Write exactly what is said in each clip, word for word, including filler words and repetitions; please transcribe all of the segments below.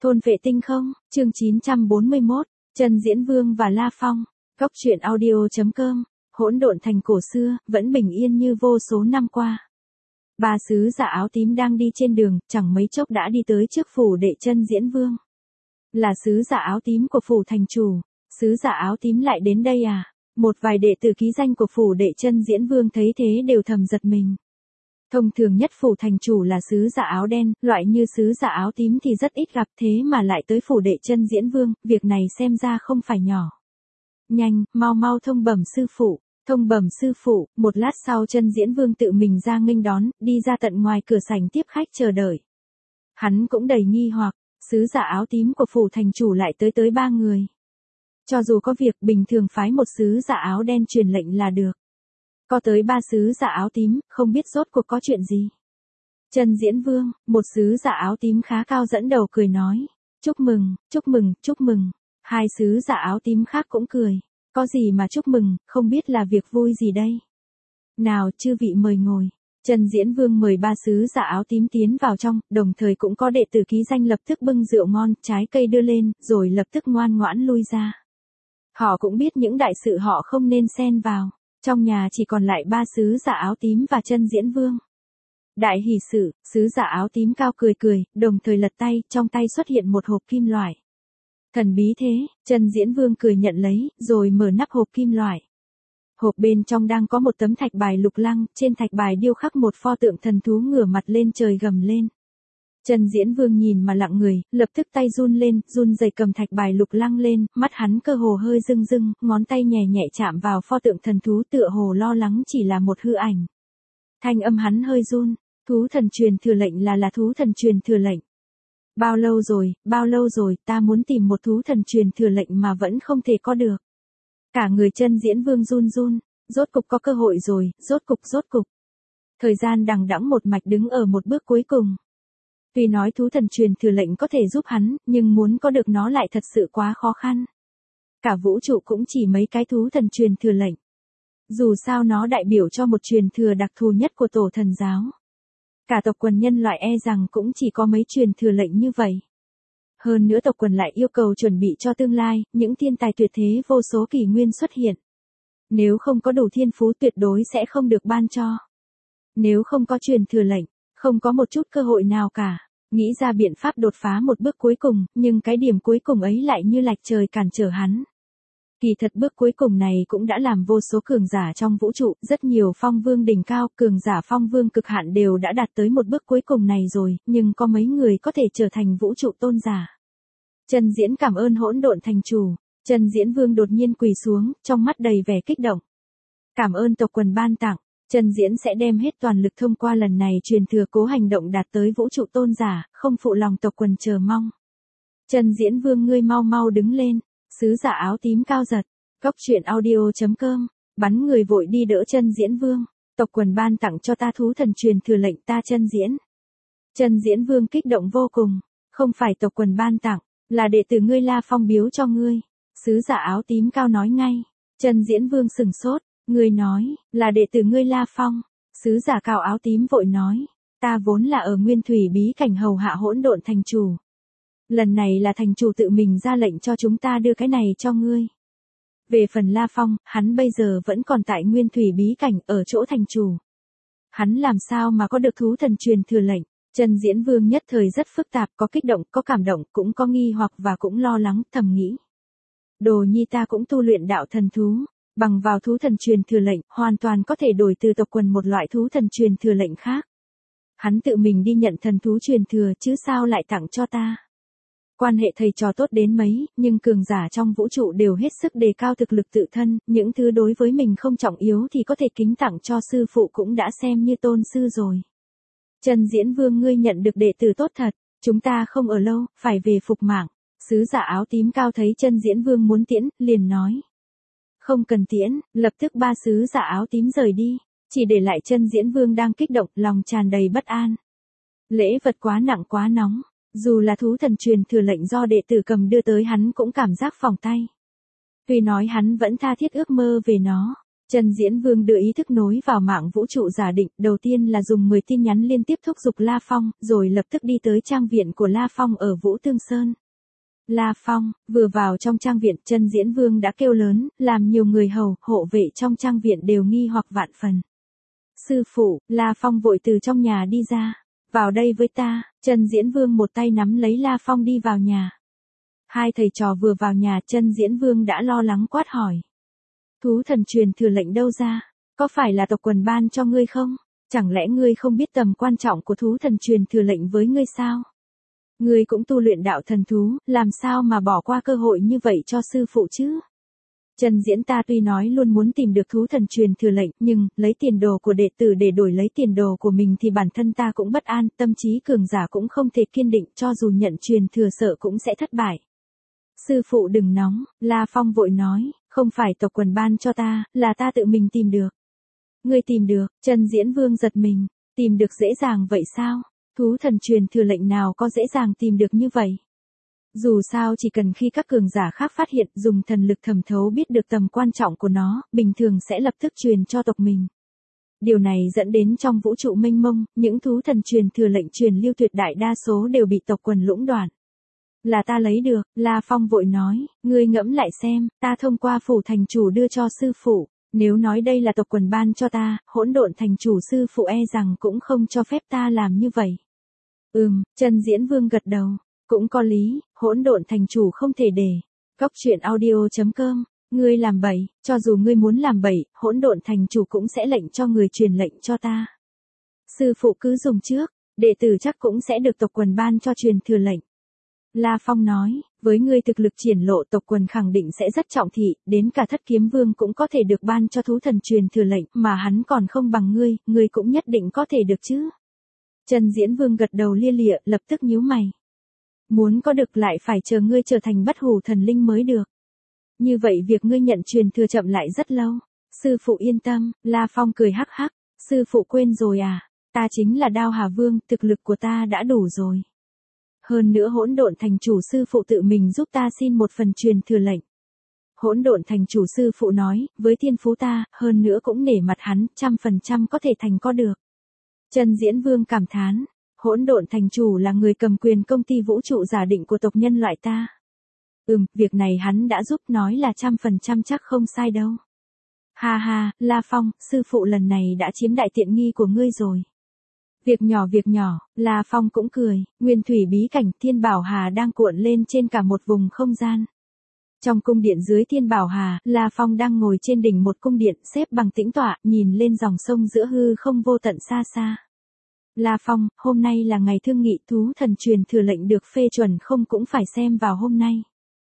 Thôn vệ tinh không, chương chín trăm bốn mươi mốt, Chân Diễn Vương và La Phong, Cốc truyện audio.com, hỗn độn thành cổ xưa, vẫn bình yên như vô số năm qua. Ba sứ giả áo tím đang đi trên đường, chẳng mấy chốc đã đi tới trước phủ đệ Chân Diễn Vương. Là sứ giả áo tím của phủ thành chủ, sứ giả áo tím lại đến đây à? Một vài đệ tử ký danh của phủ đệ Chân Diễn Vương thấy thế đều thầm giật mình. Thông thường nhất phủ thành chủ là sứ giả áo đen, loại như sứ giả áo tím thì rất ít gặp, thế mà lại tới phủ đệ Chân Diễn Vương, việc này xem ra không phải nhỏ. Nhanh, mau mau thông bẩm sư phụ, thông bẩm sư phụ. Một lát sau Chân Diễn Vương tự mình ra nghênh đón, đi ra tận ngoài cửa sảnh tiếp khách chờ đợi. Hắn cũng đầy nghi hoặc, sứ giả áo tím của phủ thành chủ lại tới tới ba người. Cho dù có việc, bình thường phái một sứ giả áo đen truyền lệnh là được. Có tới ba sứ giả áo tím, không biết rốt cuộc có chuyện gì. Chân Diễn Vương, một sứ giả áo tím khá cao dẫn đầu cười nói. Chúc mừng, chúc mừng, chúc mừng. Hai sứ giả áo tím khác cũng cười. Có gì mà chúc mừng, không biết là việc vui gì đây. Nào, chư vị mời ngồi. Chân Diễn Vương mời ba sứ giả áo tím tiến vào trong, đồng thời cũng có đệ tử ký danh lập tức bưng rượu ngon, trái cây đưa lên, rồi lập tức ngoan ngoãn lui ra. Họ cũng biết những đại sự họ không nên xen vào. Trong nhà chỉ còn lại ba sứ giả áo tím và Chân Diễn Vương. Đại hỷ sự, sứ giả áo tím cao cười cười, đồng thời lật tay, trong tay xuất hiện một hộp kim loại. Thần bí thế, Chân Diễn Vương cười nhận lấy, rồi mở nắp hộp kim loại. Hộp bên trong đang có một tấm thạch bài lục lăng, trên thạch bài điêu khắc một pho tượng thần thú ngửa mặt lên trời gầm lên. Chân Diễn Vương nhìn mà lặng người, lập tức tay run lên, run rẩy cầm thạch bài lục lăng lên, mắt hắn cơ hồ hơi rưng rưng, ngón tay nhẹ nhẹ chạm vào pho tượng thần thú tựa hồ lo lắng chỉ là một hư ảnh. Thanh âm hắn hơi run, thú thần truyền thừa lệnh là là thú thần truyền thừa lệnh. Bao lâu rồi, bao lâu rồi, ta muốn tìm một thú thần truyền thừa lệnh mà vẫn không thể có được. Cả người Chân Diễn Vương run run, rốt cục có cơ hội rồi, rốt cục rốt cục. Thời gian đằng đẵng một mạch đứng ở một bước cuối cùng. Tuy nói thú thần truyền thừa lệnh có thể giúp hắn, nhưng muốn có được nó lại thật sự quá khó khăn. Cả vũ trụ cũng chỉ mấy cái thú thần truyền thừa lệnh. Dù sao nó đại biểu cho một truyền thừa đặc thù nhất của tổ thần giáo. Cả tộc quần nhân loại e rằng cũng chỉ có mấy truyền thừa lệnh như vậy. Hơn nữa tộc quần lại yêu cầu chuẩn bị cho tương lai, những thiên tài tuyệt thế vô số kỷ nguyên xuất hiện. Nếu không có đủ thiên phú tuyệt đối sẽ không được ban cho. Nếu không có truyền thừa lệnh, không có một chút cơ hội nào cả. Nghĩ ra biện pháp đột phá một bước cuối cùng, nhưng cái điểm cuối cùng ấy lại như lạch trời cản trở hắn. Kỳ thật bước cuối cùng này cũng đã làm vô số cường giả trong vũ trụ, rất nhiều phong vương đỉnh cao, cường giả phong vương cực hạn đều đã đạt tới một bước cuối cùng này rồi, nhưng có mấy người có thể trở thành vũ trụ tôn giả. Chân Diễn cảm ơn hỗn độn thành chủ. Chân Diễn Vương đột nhiên quỳ xuống, trong mắt đầy vẻ kích động. Cảm ơn tộc quần ban tặng. Chân Diễn sẽ đem hết toàn lực thông qua lần này truyền thừa cố hành động đạt tới vũ trụ tôn giả, không phụ lòng tộc quần chờ mong. Chân Diễn Vương ngươi mau mau đứng lên, sứ giả áo tím cao giật, Cốc truyện audio.com, bắn người vội đi đỡ Chân Diễn Vương, tộc quần ban tặng cho ta thú thần truyền thừa lệnh ta Chân Diễn. Chân Diễn Vương kích động vô cùng, không phải tộc quần ban tặng, là đệ tử ngươi La Phong biếu cho ngươi, sứ giả áo tím cao nói ngay. Chân Diễn Vương sừng sốt. Ngươi nói, là đệ tử ngươi La Phong. Sứ giả cao áo tím vội nói, ta vốn là ở nguyên thủy bí cảnh hầu hạ hỗn độn thành chủ. Lần này là thành chủ tự mình ra lệnh cho chúng ta đưa cái này cho ngươi. Về phần La Phong, hắn bây giờ vẫn còn tại nguyên thủy bí cảnh ở chỗ thành chủ. Hắn làm sao mà có được thú thần truyền thừa lệnh? Chân Diễn Vương nhất thời rất phức tạp, có kích động, có cảm động, cũng có nghi hoặc và cũng lo lắng, thầm nghĩ. Đồ nhi ta cũng tu luyện đạo thần thú. Bằng vào thú thần truyền thừa lệnh, hoàn toàn có thể đổi từ tộc quần một loại thú thần truyền thừa lệnh khác. Hắn tự mình đi nhận thần thú truyền thừa chứ sao lại tặng cho ta. Quan hệ thầy trò tốt đến mấy, nhưng cường giả trong vũ trụ đều hết sức đề cao thực lực tự thân, những thứ đối với mình không trọng yếu thì có thể kính tặng cho sư phụ cũng đã xem như tôn sư rồi. Chân Diễn Vương ngươi nhận được đệ tử tốt thật, chúng ta không ở lâu, phải về phục mạng. Sứ giả áo tím cao thấy Chân Diễn Vương muốn tiễn, liền nói. Không cần tiễn, lập tức ba sứ giả áo tím rời đi, chỉ để lại Chân Diễn Vương đang kích động, lòng tràn đầy bất an. Lễ vật quá nặng quá nóng, dù là thú thần truyền thừa lệnh do đệ tử cầm đưa tới hắn cũng cảm giác phỏng tay. Tuy nói hắn vẫn tha thiết ước mơ về nó, Chân Diễn Vương đưa ý thức nối vào mạng vũ trụ giả định, đầu tiên là dùng mười tin nhắn liên tiếp thúc giục La Phong, rồi lập tức đi tới trang viện của La Phong ở Vũ Tương Sơn. La Phong, vừa vào trong trang viện, Chân Diễn Vương đã kêu lớn, làm nhiều người hầu, hộ vệ trong trang viện đều nghi hoặc vạn phần. Sư phụ, La Phong vội từ trong nhà đi ra. Vào đây với ta, Chân Diễn Vương một tay nắm lấy La Phong đi vào nhà. Hai thầy trò vừa vào nhà, Chân Diễn Vương đã lo lắng quát hỏi. Thú thần truyền thừa lệnh đâu ra? Có phải là tộc quần ban cho ngươi không? Chẳng lẽ ngươi không biết tầm quan trọng của thú thần truyền thừa lệnh với ngươi sao? Ngươi cũng tu luyện đạo thần thú, làm sao mà bỏ qua cơ hội như vậy cho sư phụ chứ? Chân Diễn ta tuy nói luôn muốn tìm được thú thần truyền thừa lệnh, nhưng, lấy tiền đồ của đệ tử để đổi lấy tiền đồ của mình thì bản thân ta cũng bất an, tâm trí cường giả cũng không thể kiên định, cho dù nhận truyền thừa sợ cũng sẽ thất bại. Sư phụ đừng nóng, La Phong vội nói, không phải tộc quần ban cho ta, là ta tự mình tìm được. Ngươi tìm được, Chân Diễn Vương giật mình, tìm được dễ dàng vậy sao? Thú thần truyền thừa lệnh nào có dễ dàng tìm được như vậy? Dù sao chỉ cần khi các cường giả khác phát hiện, dùng thần lực thẩm thấu biết được tầm quan trọng của nó, bình thường sẽ lập tức truyền cho tộc mình. Điều này dẫn đến trong vũ trụ mênh mông, những thú thần truyền thừa lệnh truyền lưu tuyệt đại đa số đều bị tộc quần lũng đoạn. Là ta lấy được, La Phong vội nói, ngươi ngẫm lại xem, ta thông qua phủ thành chủ đưa cho sư phụ, nếu nói đây là tộc quần ban cho ta, Hỗn Độn thành chủ sư phụ e rằng cũng không cho phép ta làm như vậy. Ừm, Chân Diễn Vương gật đầu, cũng có lý, Hỗn Độn thành chủ không thể để. Cóc truyện audio chấm com, ngươi làm bậy, cho dù ngươi muốn làm bậy, Hỗn Độn thành chủ cũng sẽ lệnh cho người truyền lệnh cho ta. Sư phụ cứ dùng trước, đệ tử chắc cũng sẽ được tộc quần ban cho truyền thừa lệnh. La Phong nói, với ngươi thực lực triển lộ tộc quần khẳng định sẽ rất trọng thị, đến cả Thất Kiếm Vương cũng có thể được ban cho thú thần truyền thừa lệnh, mà hắn còn không bằng ngươi, ngươi cũng nhất định có thể được chứ. Chân Diễn Vương gật đầu lia lịa, lập tức nhíu mày. Muốn có được lại phải chờ ngươi trở thành bất hủ thần linh mới được. Như vậy việc ngươi nhận truyền thừa chậm lại rất lâu. Sư phụ yên tâm, La Phong cười hắc hắc, sư phụ quên rồi à, ta chính là Đao Hà Vương, thực lực của ta đã đủ rồi. Hơn nữa Hỗn Độn thành chủ sư phụ tự mình giúp ta xin một phần truyền thừa lệnh. Hỗn Độn thành chủ sư phụ nói, với thiên phú ta, hơn nữa cũng nể mặt hắn, trăm phần trăm có thể thành có được. Chân Diễn Vương cảm thán, Hỗn Độn thành chủ là người cầm quyền công ty vũ trụ giả định của tộc nhân loại ta. Ừm, việc này hắn đã giúp, nói là trăm phần trăm chắc không sai đâu. Ha ha, La Phong, sư phụ lần này đã chiếm đại tiện nghi của ngươi rồi. Việc nhỏ việc nhỏ, La Phong cũng cười, nguyên thủy bí cảnh Thiên Bảo Hà đang cuộn lên trên cả một vùng không gian. Trong cung điện dưới Thiên Bảo Hà, La Phong đang ngồi trên đỉnh một cung điện xếp bằng tĩnh tọa, nhìn lên dòng sông giữa hư không vô tận xa xa. La Phong, hôm nay là ngày thương nghị thú thần truyền thừa lệnh được phê chuẩn không cũng phải xem vào hôm nay.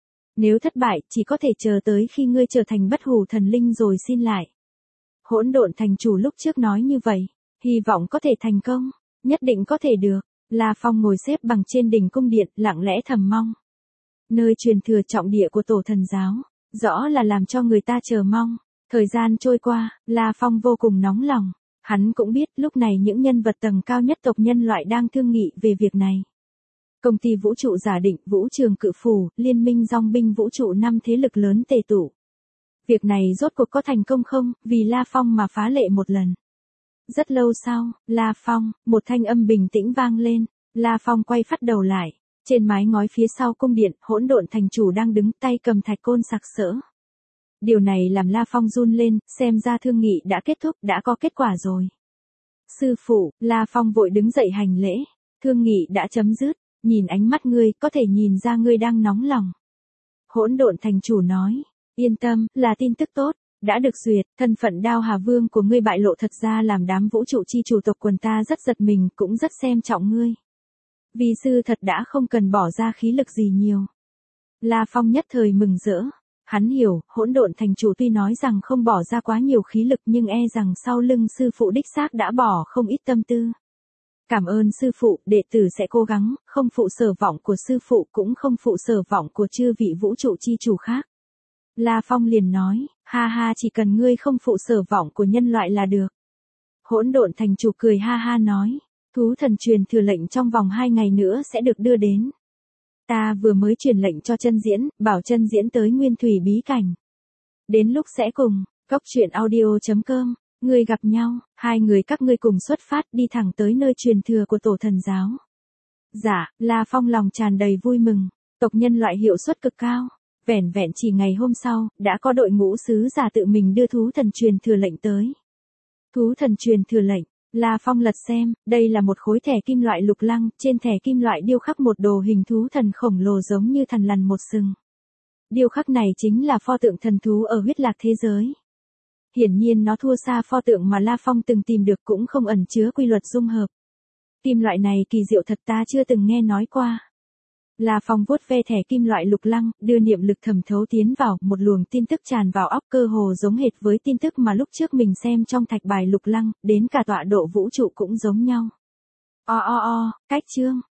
Nếu thất bại, chỉ có thể chờ tới khi ngươi trở thành bất hủ thần linh rồi xin lại. Hỗn Độn thành chủ lúc trước nói như vậy, hy vọng có thể thành công, nhất định có thể được. La Phong ngồi xếp bằng trên đỉnh cung điện, lặng lẽ thầm mong. Nơi truyền thừa trọng địa của tổ thần giáo, rõ là làm cho người ta chờ mong. Thời gian trôi qua, La Phong vô cùng nóng lòng. Hắn cũng biết lúc này những nhân vật tầng cao nhất tộc nhân loại đang thương nghị về việc này. Công ty vũ trụ giả định, vũ trường cự phù, liên minh dòng binh vũ trụ năm thế lực lớn tề tụ. Việc này rốt cuộc có thành công không, vì La Phong mà phá lệ một lần. Rất lâu sau, La Phong, một thanh âm bình tĩnh vang lên. La Phong quay phát đầu lại. Trên mái ngói phía sau cung điện, Hỗn Độn thành chủ đang đứng tay cầm thạch côn sặc sỡ. Điều này làm La Phong run lên, xem ra thương nghị đã kết thúc, đã có kết quả rồi. Sư phụ, La Phong vội đứng dậy hành lễ. Thương nghị đã chấm dứt, nhìn ánh mắt ngươi, có thể nhìn ra ngươi đang nóng lòng. Hỗn Độn thành chủ nói, yên tâm, là tin tức tốt, đã được duyệt, thân phận Đao Hà Vương của ngươi bại lộ thật ra làm đám vũ trụ chi chủ tộc quần ta rất giật mình, cũng rất xem trọng ngươi. Vì sư thật đã không cần bỏ ra khí lực gì nhiều. La Phong nhất thời mừng rỡ. Hắn hiểu, Hỗn Độn thành chủ tuy nói rằng không bỏ ra quá nhiều khí lực nhưng e rằng sau lưng sư phụ đích xác đã bỏ không ít tâm tư. Cảm ơn sư phụ, đệ tử sẽ cố gắng, không phụ sở vọng của sư phụ cũng không phụ sở vọng của chư vị vũ trụ chi chủ khác. La Phong liền nói, ha ha chỉ cần ngươi không phụ sở vọng của nhân loại là được. Hỗn Độn thành chủ cười ha ha nói, thú thần truyền thừa lệnh trong vòng hai ngày nữa sẽ được đưa đến. Ta vừa mới truyền lệnh cho Chân Diễn, bảo Chân Diễn tới nguyên thủy bí cảnh. Đến lúc sẽ cùng, Cốc truyện audio chấm com, người gặp nhau, hai người các ngươi cùng xuất phát đi thẳng tới nơi truyền thừa của tổ thần giáo. Dạ, La Phong lòng tràn đầy vui mừng, tộc nhân loại hiệu suất cực cao. Vẻn vẹn chỉ ngày hôm sau, đã có đội ngũ sứ giả tự mình đưa thú thần truyền thừa lệnh tới. Thú thần truyền thừa lệnh, La Phong lật xem, đây là một khối thẻ kim loại lục lăng, trên thẻ kim loại điêu khắc một đồ hình thú thần khổng lồ giống như thần lằn một sừng. Điêu khắc này chính là pho tượng thần thú ở huyết lạc thế giới. Hiển nhiên nó thua xa pho tượng mà La Phong từng tìm được, cũng không ẩn chứa quy luật dung hợp. Kim loại này kỳ diệu thật, ta chưa từng nghe nói qua. La Phong vuốt ve thẻ kim loại lục lăng, đưa niệm lực thẩm thấu tiến vào, một luồng tin tức tràn vào óc, cơ hồ giống hệt với tin tức mà lúc trước mình xem trong thạch bài lục lăng, đến cả tọa độ vũ trụ cũng giống nhau. O o o, cách chương,